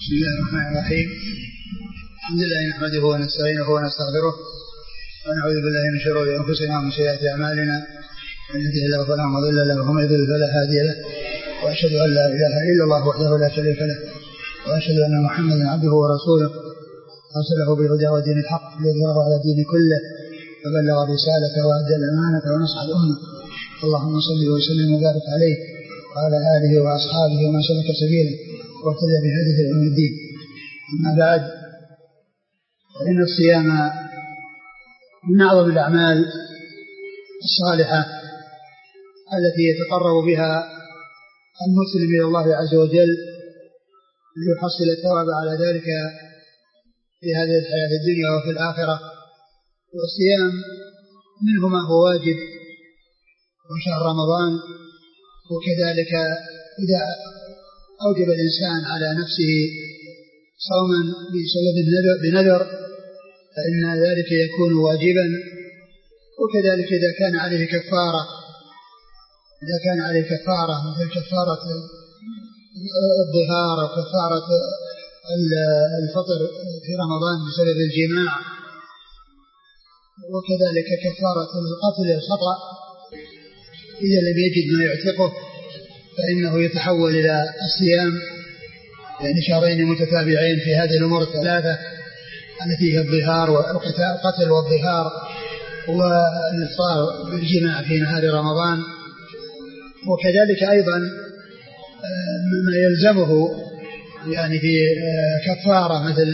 بسم الله الرحمن الرحيم. الحمد لله نحمده ونستعينه ونستغفره ونعوذ بالله من شرور أنفسنا ومن سيئات أعمالنا، من يهده الله فلا مضل له ومن يضلل فلا هادي له، وأشهد أن لا إله إلا الله وحده لا شريك له، وأشهد أن محمدا عبده ورسوله أرسله بالهدى ودين الحق ليظهره على الدين كله، فبلغ رسالته وأدى الأمانة ونصح الأمة. اللهم صل وسلم وبارك عليه وعلى آله وأصحابه ومن سلك سبيله واهتدى بهديه إلى يوم الدين. أما بعد، فإن الصيام من أعظم الأعمال الصالحة التي يتقرب بها المسلم إلى الله عز وجل ليحصل الثواب على ذلك في هذه الحياة الدنيا وفي الآخرة. والصيام منه ما هو واجب وشهر رمضان، وكذلك إذا أوجب الإنسان على نفسه صوما بنذر فإن ذلك يكون واجبا، وكذلك إذا كان عليه كفارة مثل كفارة الظهار أو كفارة الفطر في رمضان بسبب الجماع، وكذلك كفارة القتل الخطأ إذا لم يجد ما يعتقه فإنه يتحول إلى الصيام، يعني شهرين متتابعين في هذه الأمور الثلاثة التي هي الظهار والقتل والظهار والإفطار بالجماع في نهار رمضان. وكذلك أيضا ما يلزمه يعني في كفارة مثل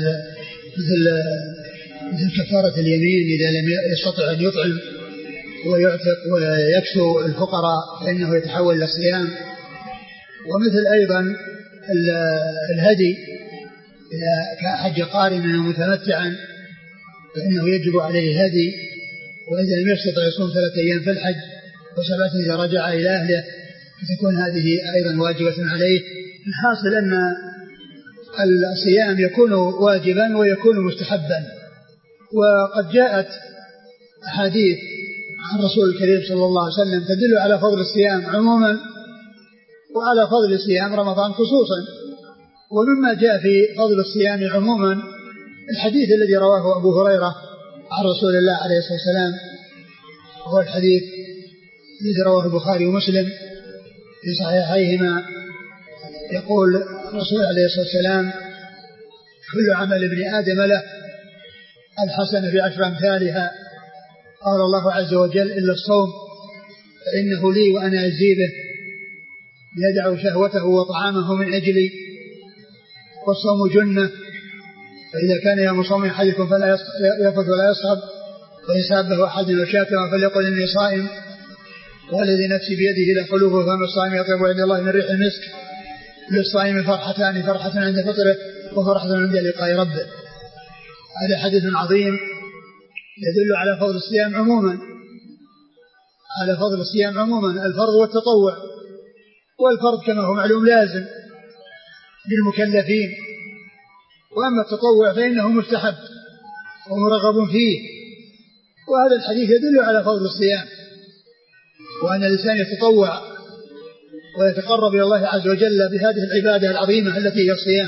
كفارة اليمين إذا لم يستطع أن يطعم ويعتق ويكسو الفقراء فإنه يتحول إلى الصيام. ومثل أيضا الهدي إذا كحج قارنا ومتمتعا فإنه يجب عليه الهدي، وإذا لم يستطع يصوم 3 أيام في الحج و7 إذا رجع إلى أهله فتكون هذه أيضا واجبة عليه. الحاصل أن الصيام يكون واجبا ويكون مستحبا، وقد جاءت أحاديث عن رسول الكريم صلى الله عليه وسلم تدل على فضل الصيام عموما وعلى فضل صيام رمضان خصوصا. ومما جاء في فضل الصيام عموما الحديث الذي رواه أبو هريرة عن رسول الله عليه الصلاة والسلام، هو الحديث الذي رواه البخاري ومسلم في صحيحيهما، يقول الرسول عليه الصلاة والسلام: كل عمل ابن آدم له الحسنة ب10 أمثالها، قال الله عز وجل: إلا الصوم فإنه لي وأنا أجزي به، يدع شهوته وطعامه من أجلي، والصوم جنة، فإذا كان يوم صوم أحدكم فلا يفث ولا يصخب، وإن سابه أحد أو شاتمه فليقل إني صائم، والذي نفسي بيده لخلوف فم الصائم يطيب عند الله من ريح المسك، للصائم فرحتان: فرحة عند فطره وفرحة عند لقاء ربه. هذا حديث عظيم يدل على فضل الصيام عموما، الفرض والتطوع. والفرض كما هو معلوم لازم للمكلفين، وأما التطوع فإنه مستحب ومرغب فيه. وهذا الحديث يدل على فضل الصيام، وأن الإنسان يتطوع ويتقرب إلى الله عز وجل بهذه العبادة العظيمة التي هي الصيام.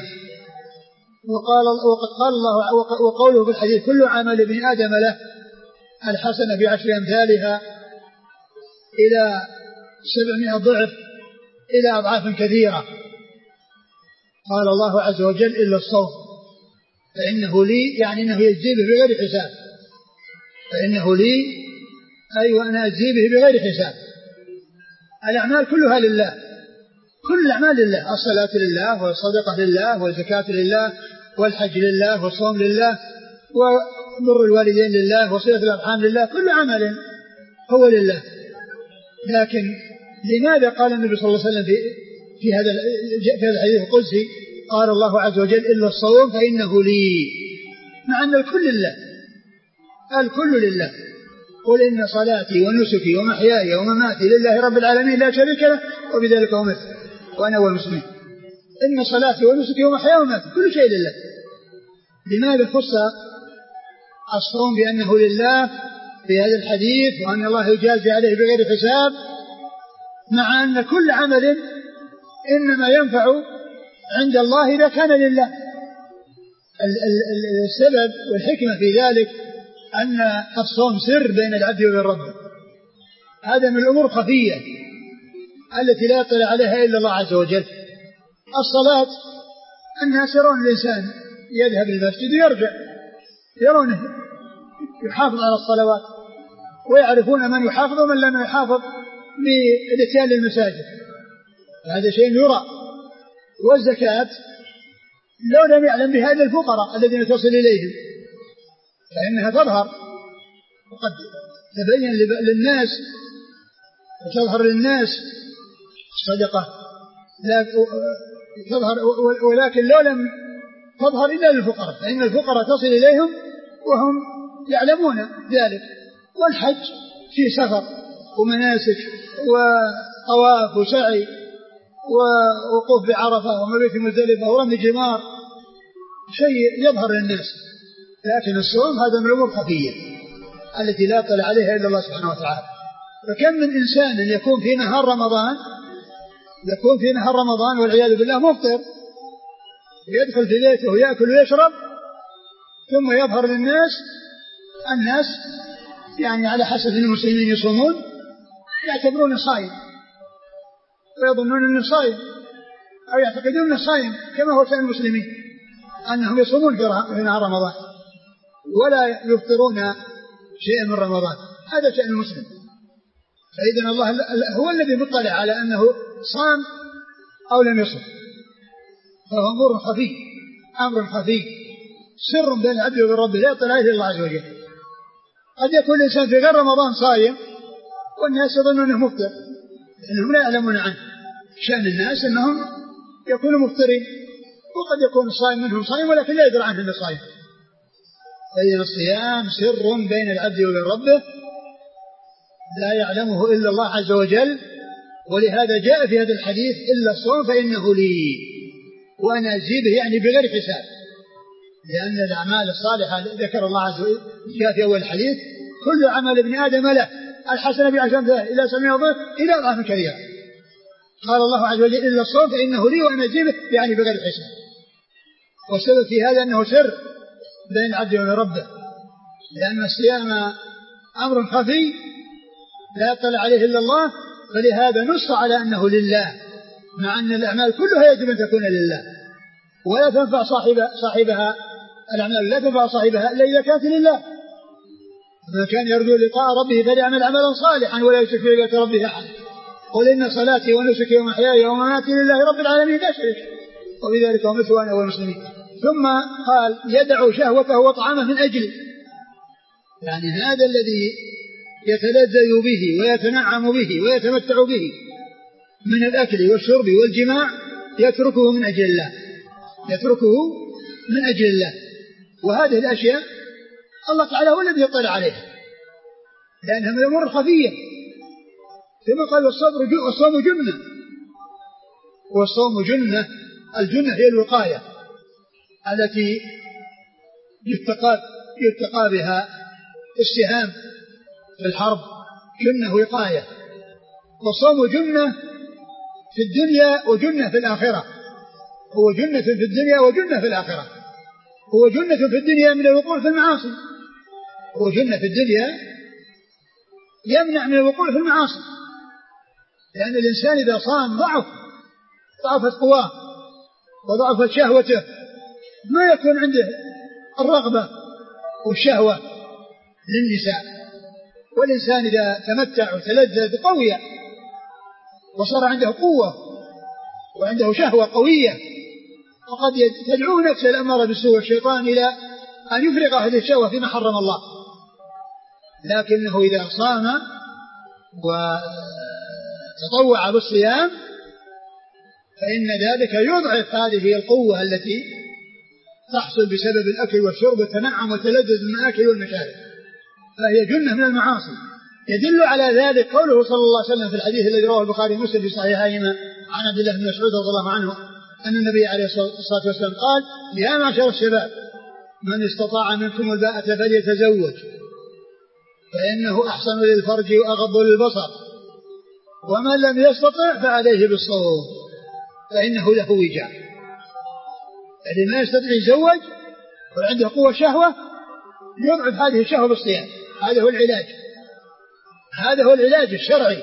وقد قال الله وقوله في الحديث: كل عمل ابن آدم له الحسنة ب10 أمثالها إلى 700 ضعف إلى أضعاف كثيرة. قال الله عز وجل: إلا الصوم فإنه لي، يعني أنه يجزي به بغير حساب، فإنه لي أي وأنا أجزي به بغير حساب. الأعمال كلها لله، كل الأعمال لله، الصلاة لله والصدقة لله والزكاة لله والحج لله والصوم لله وبر الوالدين لله وصلة الأرحام لله، كل عمل هو لله. لكن لماذا قال النبي صلى الله عليه وسلم في هذا الحديث القدسي قال الله عز وجل: إلا الصوم فإنه لي، مع أن الكل لله، الكل لله. قل إن صلاتي ونسكي ومحياي ومماتي لله رب العالمين لا شريك له وبذلك أمرت وأنا أول المسلمين. إن صلاتي ونسكي ومحياي ومماتي كل شيء لله. لماذا خص الصوم بأنه لله في هذا الحديث وأن الله يجازي عليه بغير حساب، مع أن كل عمل إنما ينفع عند الله إذا كان لله، السبب والحكمة في ذلك أن الصوم سر بين العبد وبين ربه، هذا من الأمور الخفية التي لا يطلع عليها إلا الله عز وجل. الصلاة الناس يرون الإنسان يذهب للمسجد ويرجع، يرونه يحافظ على الصلوات، ويعرفون من يحافظ ومن لم يحافظ بالاتيان للمساجد، هذا شيء يرى. والزكاة لو لم يعلم بها إلا الفقراء الذين تصل إليهم فإنها تظهر وقد تبين للناس وتظهر للناس الصدقة، تظهر، ولكن لو لم تظهر إلا للفقراء فإن الفقراء تصل إليهم وهم يعلمون ذلك. والحج في سفر ومناسك وطواف وسعي ووقوف بعرفة ومبيت مزدلفة ورمي جمار، شيء يظهر للناس. لكن الصوم هذا من الأمور الخفية التي لا يطلع عليها إلا الله سبحانه وتعالى. فكم من إنسان يكون في نهار رمضان والعياذ بالله مفطر، يدخل في بيته ويأكل ويشرب، ثم يظهر للناس، الناس يعني على حسب المسلمين يصومون يعتبرون صائم ويظنون أنه صائم أو يعتقدون أنه صائم، كما هو شأن المسلمين أنهم يصومون في نهار رمضان ولا يفطرون شيئا من رمضان، هذا شأن المسلم. فإذن الله هو الذي مطلع على أنه صام أو لم يصم، فهو أمر خفي سر بين العبد وبين ربه لا يطلع عليه الله عز وجل. قد يكون الإنسان في غير رمضان صائم والناس يظنون أنه مفطر لأنهم لا يعلمون عنه. شأن الناس أنهم يكونوا مفطرين، وقد يكون الصائم منهم صائم ولكن لا يدري عنه أنه صائم. فإذن الصيام سر بين العبد وبين ربه لا يعلمه إلا الله عز وجل، ولهذا جاء في هذا الحديث إلا الصوم فإنه لي وأنا أجزي به، يعني بغير حساب، لأن الأعمال الصالحة ذكر الله عز وجل جاء في أول الحديث كل عمل ابن آدم له الحسنة بعشر أمثالها إلى 700 ضعف إلى أضعاف كثيرة. قال الله عز وجل إلا الصوم فإنه لي وأنا أجزي به، يعني بغير حساب. والسبب في هذا أنه سر بين العبد وبين ربه، لأن الصيام أمر خفي لا يطلع عليه إلا الله، فلهذا نص على أنه لله، مع أن الأعمال كلها يجب أن تكون لله، ولا تنفع صاحبها الأعمال لا تنفع صاحبها إلا إذا كانت لله. من كان يرجو لقاء ربه فليعمل عملا صالحا ولا يشرك بعبادة ربه أحد، قل إن صلاتي ونسكي ومحياي ومماتي لله رب العالمين لا شريك له وبذلك أمرت وأنا أول المسلمين. ثم قال يدع شهوته وطعامه من أجلي، يعني هذا الذي يتلذذ به ويتنعم به ويتمتع به من الأكل والشرب والجماع يتركه من أجل الله، وهذه الأشياء الله تعالى هو الذي يطلع عليها لأنها من الأمور الخفية. ثم قال والصوم جنة، الجنة هي الوقاية التي يتقى بها السهام في الحرب، جنة وقاية. والصوم جنة في الدنيا وجنة في الآخرة، هو جنة في الدنيا وجنة في الآخرة. هو جنة في الدنيا من الوقوع في المعاصي، هو جنة في الدنيا يمنع من الوقوع في المعاصي، لأن الإنسان إذا صام ضعفت قواه وضعفت شهوته، ما يكون عنده الرغبة والشهوة للنساء. والإنسان إذا تمتع وتلذذ قوية وصار عنده قوة وعنده شهوة قوية، وقد تدعو نفسه الأمارة بالسوء والشيطان إلى أن يفرغ هذه الشهوة فيما حرم الله. لكنه إذا صام وتطوع بالصيام فإن ذلك يضعف هذه القوة التي تحصل بسبب الأكل والشرب والتنعم والتلذذ من الأكل والمشارب، فهي جنة من المعاصي. يدل على ذلك قوله صلى الله عليه وسلم في الحديث الذي رواه البخاري ومسلم في صحيحيهما عن عبد الله بن مسعود رضي الله عنه أن النبي عليه الصلاة والسلام قال يا معشر الشباب من استطاع منكم الباءة فليتزوج فإنه أحسن للفرج وأغض للبصر، ومن لم يستطع فعليه بالصوم فإنه له وجاء. الذي ما يستطيع يتزوج وعنده قوة شهوة يضعف هذه الشهوة بالصيام. هذا هو العلاج، هذا هو العلاج الشرعي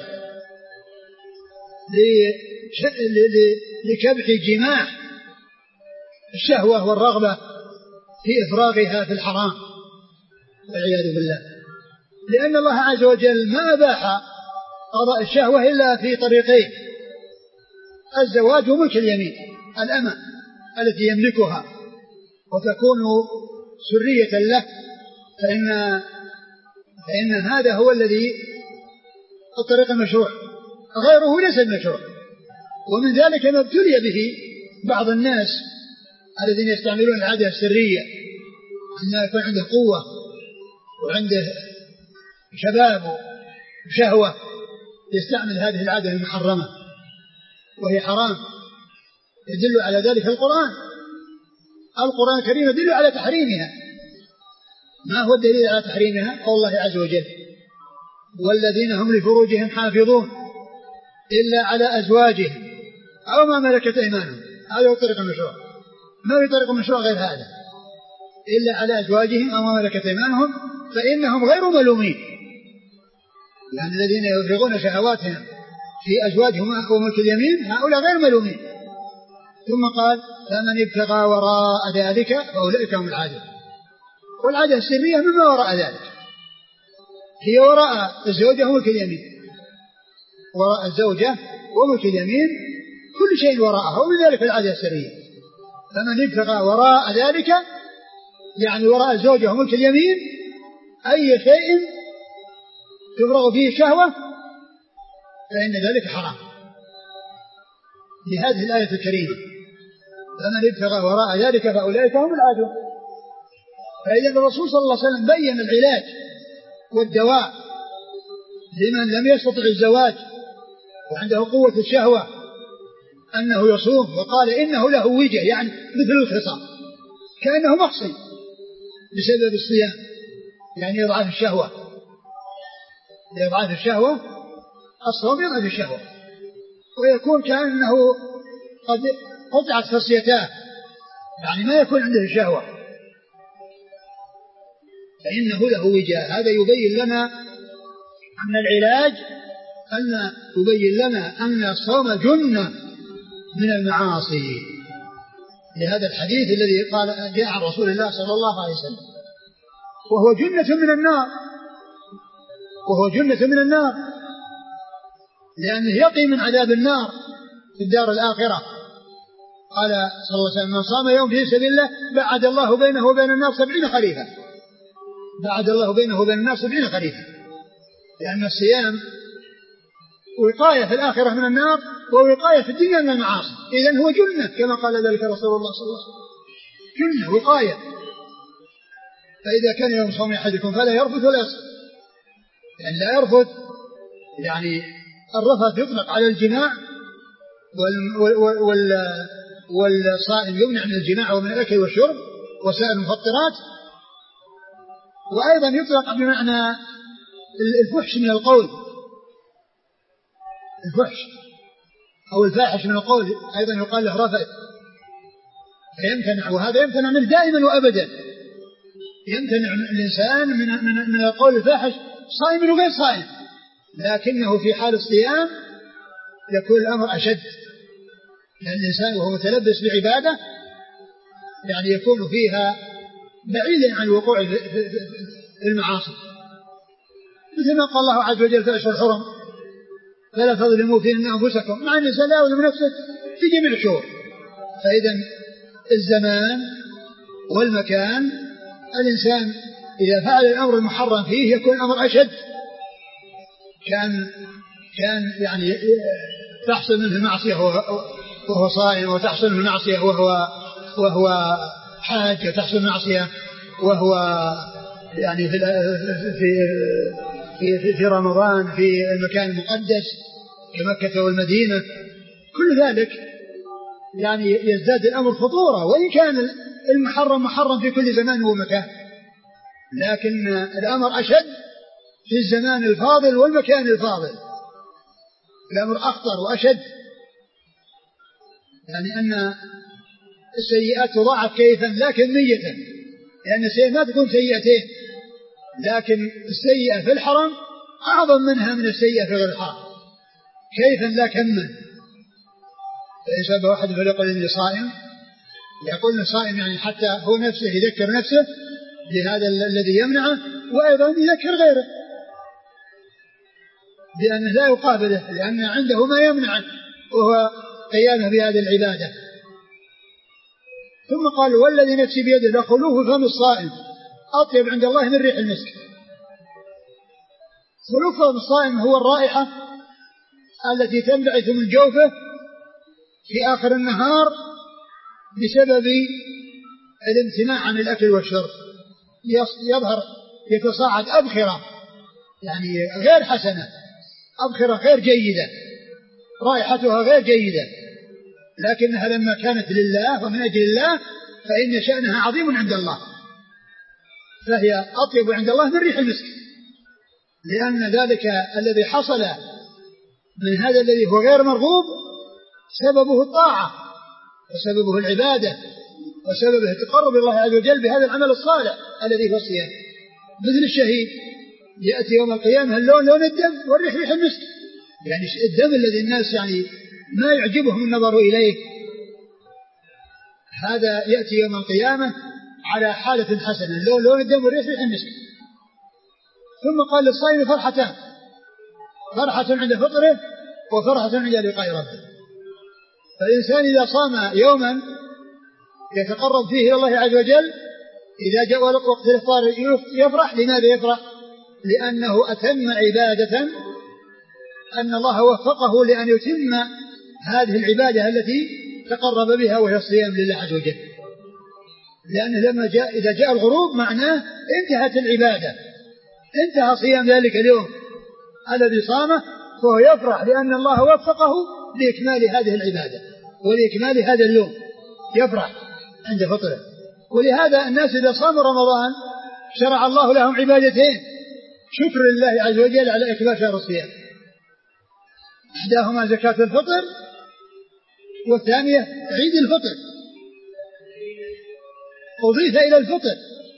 لكبح جماح الشهوة والرغبة في إفراغها في الحرام والعياذ بالله. لأن الله عز وجل ما أباح قضاء الشهوة إلا في طريقين: الزواج وملك اليمين، الأمة التي يملكها وتكون سرية له، فإن هذا هو الذي الطريق المشروع، غيره ليس المشروع. ومن ذلك ما ابتلي به بعض الناس الذين يستعملون العادة السرية، أن يكون عنده قوة وعنده شباب وشهوة يستعمل هذه العادة المحرمة وهي حرام. يدل على ذلك القرآن الكريم يدل على تحريمها. ما هو الدليل على تحريمها؟ قول الله عز وجل: والذين هم لفروجهم حافظون إلا على أزواجهم أو ما ملكت أيمانهم. هذا هو طريق المشروع، ما في طريق المشروع غير هذا، إلا على أزواجهم أو ما ملكت أيمانهم فإنهم غير ملومين. يعني الذين يفرغون شهواتهم في أزواجهم وملك اليمين هؤلاء غير ملومين. ثم قال: فمن ابتغى وراء ذلك فأولئك هم العادون. والعادة السرية مما وراء ذلك، هي وراء الزوجة وملك اليمين، وراء الزوجة وملك اليمين كل شيء وراءها، ومن ذلك العادة السرية. فمن ابتغى وراء ذلك يعني وراء الزوجة وملك اليمين أي شيء تفرغ فيه الشهوة فإن ذلك حرام، لهذه الآية الكريمة: فمن ابتغى وراء ذلك فأولئك هم العادون. فإذا الرسول صلى الله عليه وسلم بين العلاج والدواء لمن لم يستطع الزواج وعنده قوة الشهوة أنه يصوم، وقال إنه له وجه، يعني مثل الخصام، كأنه محصن بسبب الصيام، يعني يضعف الشهوة، يضعف الشهوة، الصوم يضعف الشهوة، ويكون كأنه قد قطعت خصيتاه، يعني ما يكون عنده الشهوة، فإنه له وجه. هذا يبين لنا أن العلاج يبين لنا أن الصوم جنة من المعاصي، لهذا الحديث الذي قال جاء عن رسول الله صلى الله عليه وسلم: وهو جنة من النار، وهو جنة من النار، لأنه يقي من عذاب النار في الدار الآخرة. قال صلى الله عليه وسلم: من صام يوم في سبيل الله بعد الله بينه وبين النار 70 خريفا. بعد الله بينه وبين النار 70 خريفا، لأن الصيام وقاية في الآخرة من النار ووقاية في الدنيا من المعاصي. إذن هو جنة كما قال ذلك رسول الله صلى الله عليه وسلم، جنة وقاية. فإذا كان يوم صوم أحدكم فلا يرفث ولا يصل، يعني لا يرفث، يعني الرفث يطلق على الجماع، والصائم يمنع من الجماع ومن الأكل والشرب وسائر المفطرات. وأيضا يطلق بمعنى الفحش من القول، الفحش أو الفاحش من القول أيضا يقال له رفث، فيمتنع، وهذا يمتنع منه دائما وأبدا. يمتنع الإنسان من القول الفاحش صائم وغير صائم، لكنه في حال الصيام يكون الأمر أشد، لأن الإنسان وهو متلبس بعبادة يعني يكون فيها بعيدا عن الوقوع في المعاصي، مثل ما قال الله عز وجل في أشهر الحرم: فلا تظلموا فيهن أنفسكم، مع أن الإنسان لا يظلم نفسه في جميع الشهور. فإذا الزمان والمكان، الإنسان إذا فعل الأمر المحرم فيه يكون الأمر أشد، كان يعني تحصل منه المعصية وهو صائم، وتحصل منه المعصية وهو حاج، وتحصل المعصية وهو يعني في رمضان في المكان المقدس كمكة والمدينة. كل ذلك يعني يزداد الأمر خطورة، وإن كان المحرم محرم في كل زمان ومكان، لكن الأمر أشد في الزمان الفاضل والمكان الفاضل، الأمر أخطر وأشد، يعني أن السيئات تضاعف كيفا لا كمية، لأن السيئة ما تكون سيئتين، لكن السيئة في الحرم أعظم منها من السيئة في غير الحرم كيفا لا كما. فإن شاب واحد فليقل إني صائم، يقول إنه صائم يعني حتى هو نفسه يذكر نفسه بهذا الذي يمنعه، وأيضا يذكر غيره بأنه لا يقابله، لأن عنده ما يمنعه وهو قيامه بهذه العبادة. ثم قال والذي نفسي بيده لخلوه فم الصائم أطيب عند الله من ريح المسك. خلوه فم الصائم هو الرائحة التي تنبعث من جوفه في آخر النهار بسبب الامتناع عن الأكل والشرب، يظهر يتصاعد أبخرة يعني غير حسنة، أبخرة غير جيدة، رائحتها غير جيدة، لكنها لما كانت لله ومن أجل الله فإن شأنها عظيم عند الله، فهي أطيب عند الله من ريح المسك، لأن ذلك الذي حصل من هذا الذي هو غير مرغوب سببه الطاعة وسببه العبادة وسببه التقرب الله عز وجل بهذا العمل الصالح الذي هو الصيام. مثل الشهيد يأتي يوم القيامة اللون لون الدم والريح ريح المسك، يعني الدم الذي الناس يعني ما يعجبهم النظر إليه، هذا يأتي يوم القيامة على حالة حسنة، اللون لون الدم والريح ريح المسك. ثم قال للصائم فرحتان، فرحة عند فطره وفرحة عند لقاء ربه. فالإنسان إذا صام يوما يتقرب فيه إلى الله عز وجل إذا جاء وقت الإفطار يفرح. لماذا يفرح؟ لأنه أتم عبادة أن الله وفقه لأن يتم هذه العبادة التي تقرب بها وهي الصيام لله عز وجل، لأنه إذا جاء الغروب معناه انتهت العبادة، انتهى صيام ذلك اليوم الذي صامه، فهو يفرح لأن الله وفقه لإكمال هذه العبادة ولإكمال هذا اليوم، يفرح عند فطره. ولهذا الناس إذا صاموا رمضان شرع الله لهم عبادتين شكر لله عز وجل على إكمال شهر الصيام، إحداهما زكاة الفطر والثانية عيد الفطر، أضيف إلى الفطر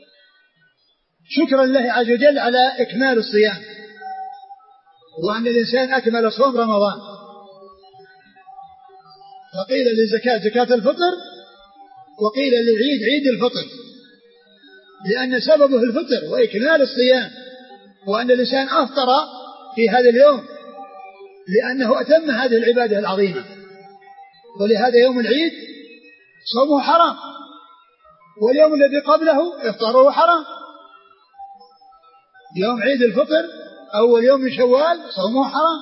شكرا لله عز وجل على إكمال الصيام، وأن الإنسان أكمل صوم رمضان. فقيل للزكاة زكاة الفطر وقيل للعيد عيد الفطر، لأن سببه الفطر وإكمال الصيام، وأن الإنسان أفطر في هذا اليوم لأنه أتم هذه العبادة العظيمة. ولهذا يوم العيد صومه حرام، واليوم الذي قبله إفطاره حرام. يوم عيد الفطر أول يوم من شوال صومه حرام،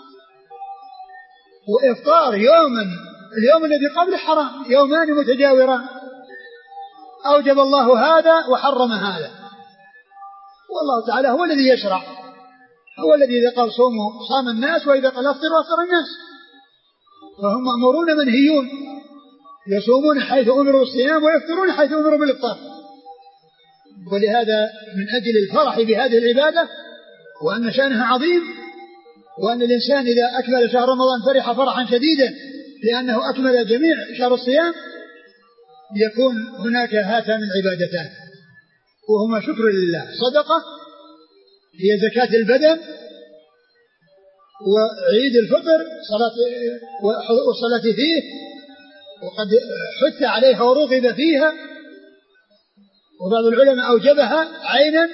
وإفطار اليوم الذي قبله حرام، يومان متجاوران، أوجب الله هذا وحرم هذا، والله تعالى هو الذي يشرع، هو الذي إذا قال صوموا صام الناس وإذا قال أفطروا أفطر الناس، فهم مأمورون منهيون، يصومون حيث أمروا بالصيام ويفطرون حيث أمروا بالإفطار. ولهذا من أجل الفرح بهذه العبادة وأن شأنها عظيم، وأن الإنسان إذا أكمل شهر رمضان فرح فرحا شديدا لأنه أكمل جميع شهر الصيام، يكون هناك هاتان العبادتان وهما شكر لله، صدقة هي زكاة البدن، وعيد الفطر والصلاة فيه وقد حث عليها ورغب فيها، وبعض العلماء أوجبها عينا.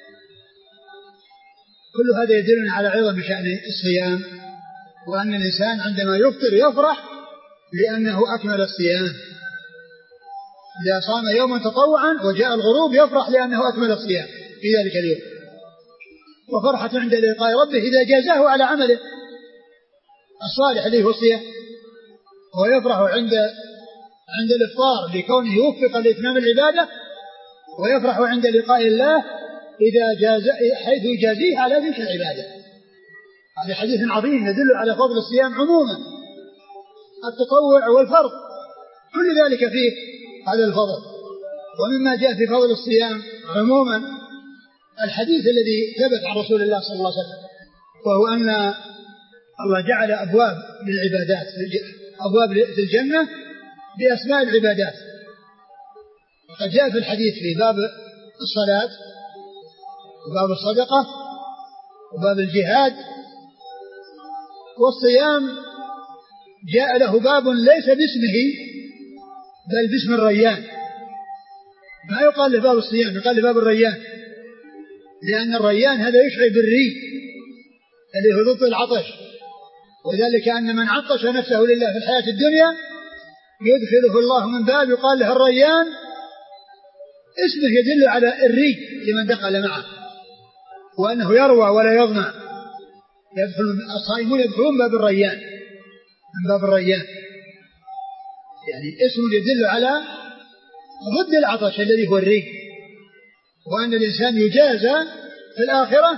كل هذا يدلنا على عظم شأن الصيام، وأن الإنسان عندما يفطر يفرح لأنه أكمل الصيام. إذا صام يوما تطوعا وجاء الغروب يفرح لأنه أكمل الصيام في ذلك اليوم. وفرحة عند لقاء ربه إذا جازاه على عمله الصالح الذي هو الصيام، ويفرح عند الإفطار لكونه يوفق لإتمام العبادة، ويفرح عند لقاء الله حيث يجازيه على تلك العبادة. هذا حديث عظيم يدل على فضل الصيام عموما، التطوع والفرض كل ذلك فيه هذا الفضل. ومما جاء في فضل الصيام عموما الحديث الذي ثبت عن رسول الله صلى الله عليه وسلم، وهو أن الله جعل أبواب للعبادات، أبواب في الجنة بأسماء العبادات، وقد جاء في الحديث في باب الصلاة وباب الصدقة وباب الجهاد، والصيام جاء له باب ليس باسمه بل باسم الريان، ما يقال له باب الصيام، يقال له باب الريان، لأن الريان هذا يشعر بالري اللي هو ضد العطش، وذلك أن من عطش نفسه لله في الحياة الدنيا يدخله الله من باب يقال له الريان، اسمه يدل على الري لمن دخل معه، وأنه يروى ولا يظمأ، الصائمون يدخلون باب الريان من باب الريان، يعني اسم يدل على ضد العطش الذي هو الري، وأن الإنسان يجازى في الآخرة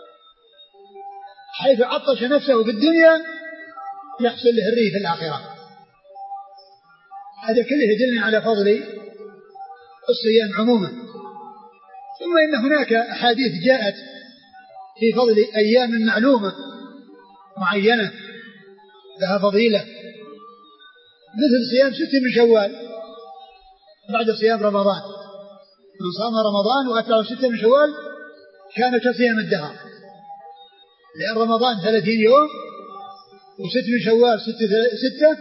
حيث عطش نفسه في الدنيا يحصل له الري في الآخرة. هذا كله يدلنا على فضل الصيام عموما. ثم إن هناك أحاديث جاءت في فضل أيام معلومة معينة لها فضيلة، مثل صيام 6 من شوال بعد صيام رمضان، من صام رمضان وأتبعه 6 من شوال كان كصيام الدهر، لأن رمضان 30 يوم و6 من شوال 6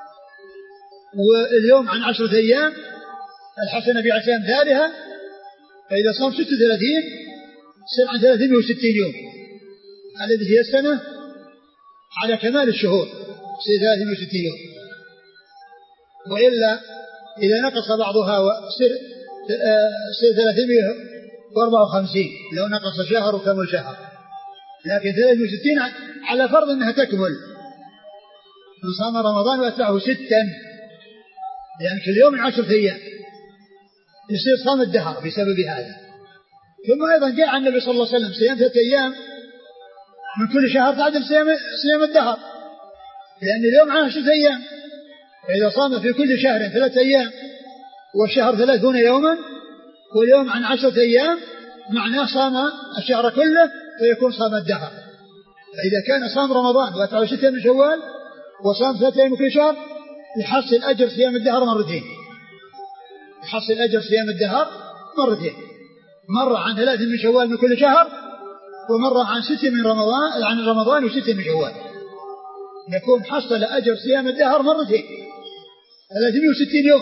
واليوم عن 10 أيام، الحسنة بعشر أمثالها، فإذا صام 36 يصير عن 360 يوم الذي هي السنة على كمال الشهور، يصير 360 يوم، وإلا إذا نقص بعضها وصير 354 لو نقص شهر وكمل شهر، لكن 360 على فرض أنها تكمل. من صام رمضان وأتبعه 6 لأن كل يوم 10 أيام يصير صام الدهر بسبب هذا. ثم أيضا جاء عن النبي صلى الله عليه وسلم صيام 3 أيام من كل شهر تعدل صيام الدهر، لأن اليوم 10 أيام، فإذا صام في كل شهر 3 أيام والشهر 30 يوما واليوم عن 10 أيام معناه صام الشهر كله فيكون صام الدهر. فإذا كان صام رمضان وأتبعه 6 من شوال وصام 3 أيام كل شهر يحصل أجر صيام الدهر مرتين، يحصل أجر صيام الدهر مرتين، مرة عن 3 من شوال من كل شهر ومرة عن 6 من رمضان، عن رمضان و6 من شوال، يكون حصل أجر صيام الدهر مرتين، 360 يوم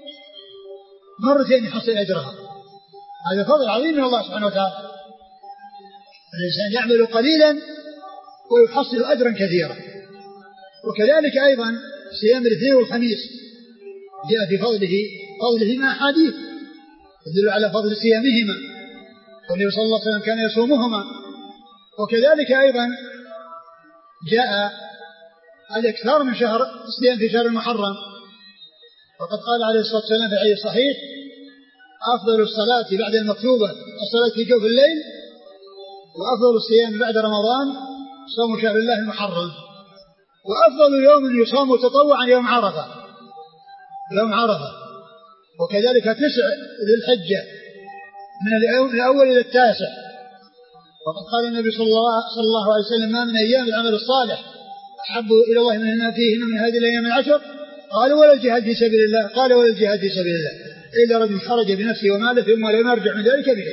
مرتين يحصل أجرها. هذا فضل عظيم من الله سبحانه وتعالى. الإنسان يعمل قليلا ويحصل أجرا كثيرا. وكذلك أيضا صيام الاثنين والخميس جاء في فضله مع أحاديث تدل على فضل صيامهما، والنبي صلى الله عليه وسلم كان يصومهما. وكذلك أيضا جاء الإكثار من شهر الصيام في شهر المحرم، وقد قال عليه الصلاة والسلام في حديث صحيح: أفضل الصلاة بعد المكتوبة الصلاة في جوف الليل، وأفضل الصيام بعد رمضان صوم شهر الله المحرم، وأفضل يوم يصام تطوعا يوم عرفة، يوم عرفة. وكذلك 9 ذي الحجة من الأول إلى 9. وقد قال النبي صلى الله عليه وسلم: ما من أيام العمل الصالح أحب إلى الله منهن فيهن من هذه الأيام العشر. قالوا: ولا الجهاد في سبيل الله؟ قال: ولا الجهاد في سبيل الله إلا رجل خرج بنفسه وماله ثم لم يرجع من ذلك بشيء.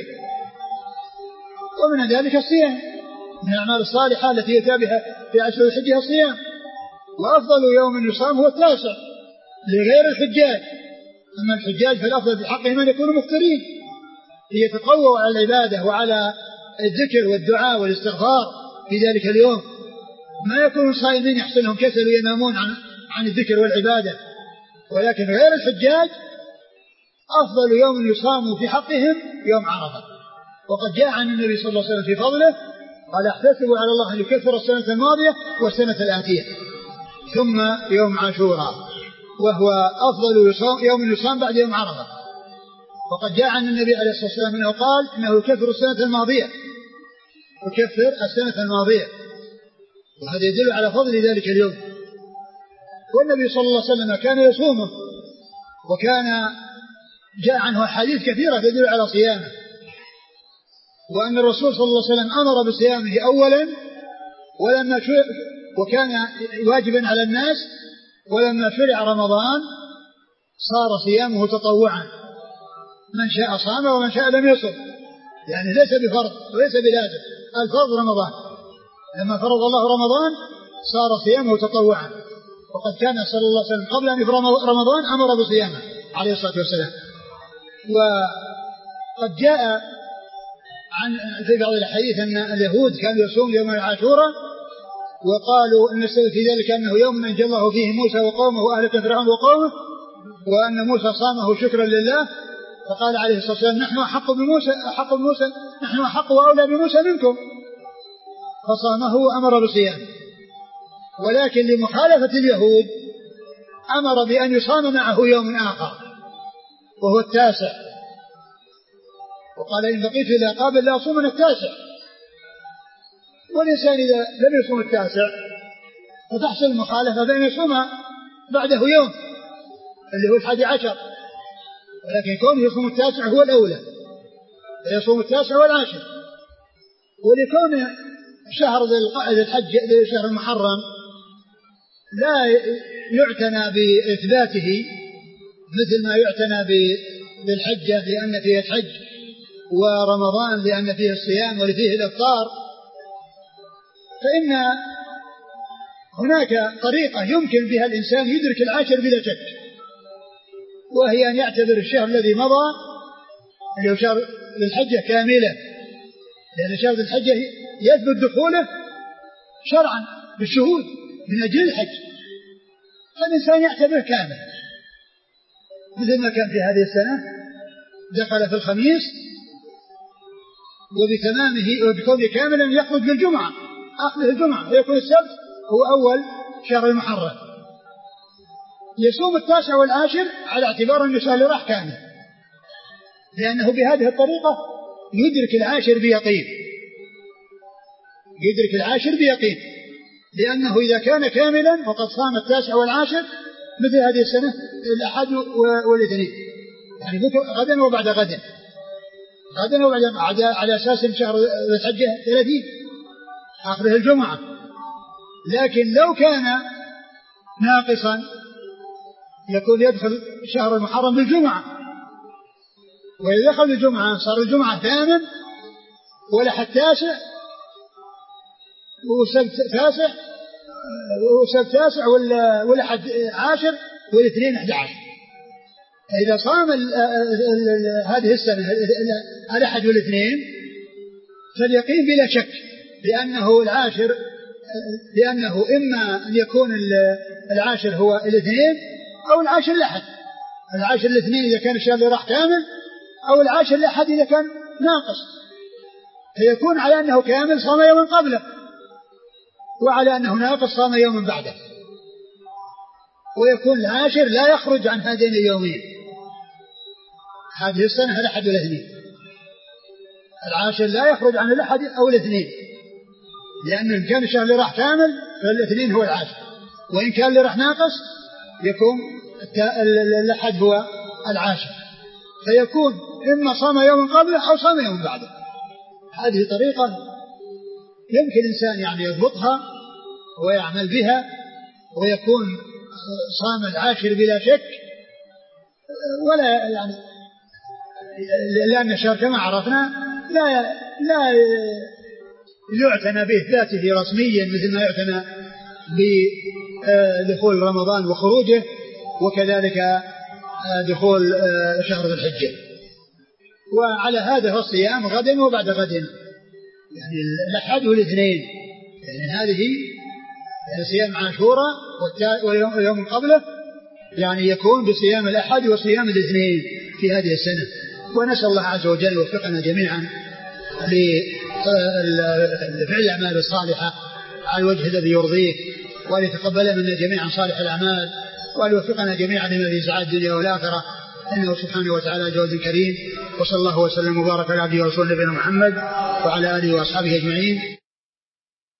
ومن ذلك الصيام، من الأعمال الصالحة التي يتى بها في أشهر الحجة الصيام. وأفضل يوم يصام هو 9 لغير الحجاج. أما الحجاج فالأفضل في حقهم أن يكونوا مفطرين ليتقووا على العبادة وعلى الذكر والدعاء والاستغفار في ذلك اليوم، ما يكونوا صائمين يحصلهم كسل وينامون عن الذكر والعبادة. ولكن غير الحجاج أفضل يوم يصام في حقهم يوم عرفة. وقد جاء عن النبي صلى الله عليه وسلم في فضله قال: احتسب على الله أن يكفر السنة الماضية والسنة الآتية. ثم يوم عاشوراء وهو أفضل يوم يصام بعد يوم عرفة. وقد جاء عن النبي عليه الصلاة والسلام أنه قال: إنه يكفر السنة الماضية، يكفر السنة الماضية. وهذا يدل على فضل ذلك اليوم. والنبي صلى الله عليه وسلم كان يصومه، وكان جاء عنه أحاديث كثيرة تدل على صيامه، وأن الرسول صلى الله عليه وسلم أمر بصيامه أولا وكان واجبا على الناس، ولما شرع رمضان صار صيامه تطوعا، من شاء صام ومن شاء لم يصم، يعني ليس بفرض وليس بلازم. الفرض رمضان، لما فرض الله رمضان صار صيامه تطوعا، وقد كان صلى الله عليه وسلم قبل أن يفرض رمضان أمر بصيامه عليه الصلاة والسلام. وقد جاء عن في بعض الحديث أن اليهود كانوا يصومون يوم عاشوراء، وقالوا أن السبب في ذلك أنه يوم أنجى الله فيه موسى وقومه وأهلك فرعون وقومه، وأن موسى صامه شكرا لله، فقال عليه الصلاة والسلام نحن أحق بموسى نحن أحق وأولى بموسى منكم، فصامه وأمر بصيامه. ولكن لمخالفة اليهود أمر بأن يصام معه يوم آخر وهو التاسع، وقال إن بقيت إلى قابل لا أصوم من التاسع. والإنسان إذا لم يصوم التاسع فتحصل المخالفة بأن يصوم بعده يوم اللي هو 11، ولكن كونه يصوم التاسع هو الأولى، يصوم التاسع والعاشر. ولكون شهر ذي الحج شهر المحرم لا يعتنى بإثباته مثل ما يعتنى بالحجة لأن فيه الحج، ورمضان لأن فيه الصيام ولفيه الإفطار، فإن هناك طريقة يمكن بها الإنسان يدرك العاشر بلا شك، وهي أن يعتبر الشهر الذي مضى اللي هو شهر الحجة كاملة، لأن شهر الحجة يثبت دخوله شرعا بالشهود من أجل الحج، فالإنسان يعتبره كامل، مثل ما كان في هذه السنة دخل في الخميس وبتمامه وبكونه كاملا يخرج بالجمعة آخر الجمعة، ويكون السبت هو أول شهر المحرم. يصوم التاسع والعاشر على اعتبار أن الشهر اللي راح كامل، لأنه بهذه الطريقة يدرك العاشر بيقين، يدرك العاشر بيقين، لأنه إذا كان كاملا فقد صام التاسع والعاشر مثل هذه السنة الأحد والاثنين، يعني غدا وبعد غد، غدا وبعد، على أساس شهر الحجة 30 آخره الجمعة. لكن لو كان ناقصا يكون يدخل شهر المحرم بالجمعة، وإذا دخل الجمعة صار الجمعة 8 والأحد 9 والسبت 9 والسبت 9 والأحد 10 والاثنين 11. إذا صام هذه السنة الأحد والاثنين فاليقين بلا شك لأنه العاشر، لأنه إما أن يكون العاشر هو الاثنين أو العاشر الأحد، العاشر الاثنين إذا كان الشهر اللي راح كامل، أو العاشر الأحد إذا كان ناقص، فيكون على أنه كامل صام يوما قبله، وعلى أنه ناقص صام يوما بعده، ويكون العاشر لا يخرج عن هذين اليومين. هذه السنة الأحد والاثنين، العاشر لا يخرج عن الأحد أو الاثنين، لأن إن كان الشهر اللي راح كامل فالاثنين هو العاشر، وإن كان اللي راح ناقص يكون الأحد هو العاشر، فيكون إما صام يوم قبله أو صام يوم بعده. هذه طريقة يمكن الإنسان يعني يضبطها ويعمل بها ويكون صام العاشر بلا شك، ولا يعني لأن الشهر كما عرفنا لا يعتنى بإثباته رسميا مثل ما يعتنى بدخول رمضان وخروجه، وكذلك دخول شهر ذي الحجة. وعلى هذا هو الصيام غدا وبعد غد، يعني الأحد والاثنين، يعني هذه صيام عاشوراء ويوم قبله يعني يكون بصيام الأحد وصيام الاثنين في هذه السنة. ونسأل الله عز وجل يوفقنا جميعا لفعل الأعمال الصالحة على الوجه الذي يرضيه، وأن يتقبل منا جميعا صالح الأعمال، وأن يوفقنا جميعا لما في سعادة الدنيا والآخرة، إنه سبحانه وتعالى جواد كريم. وصلى الله وسلم وبارك على عبده ورسوله نبينا محمد وعلى آله وأصحابه أجمعين.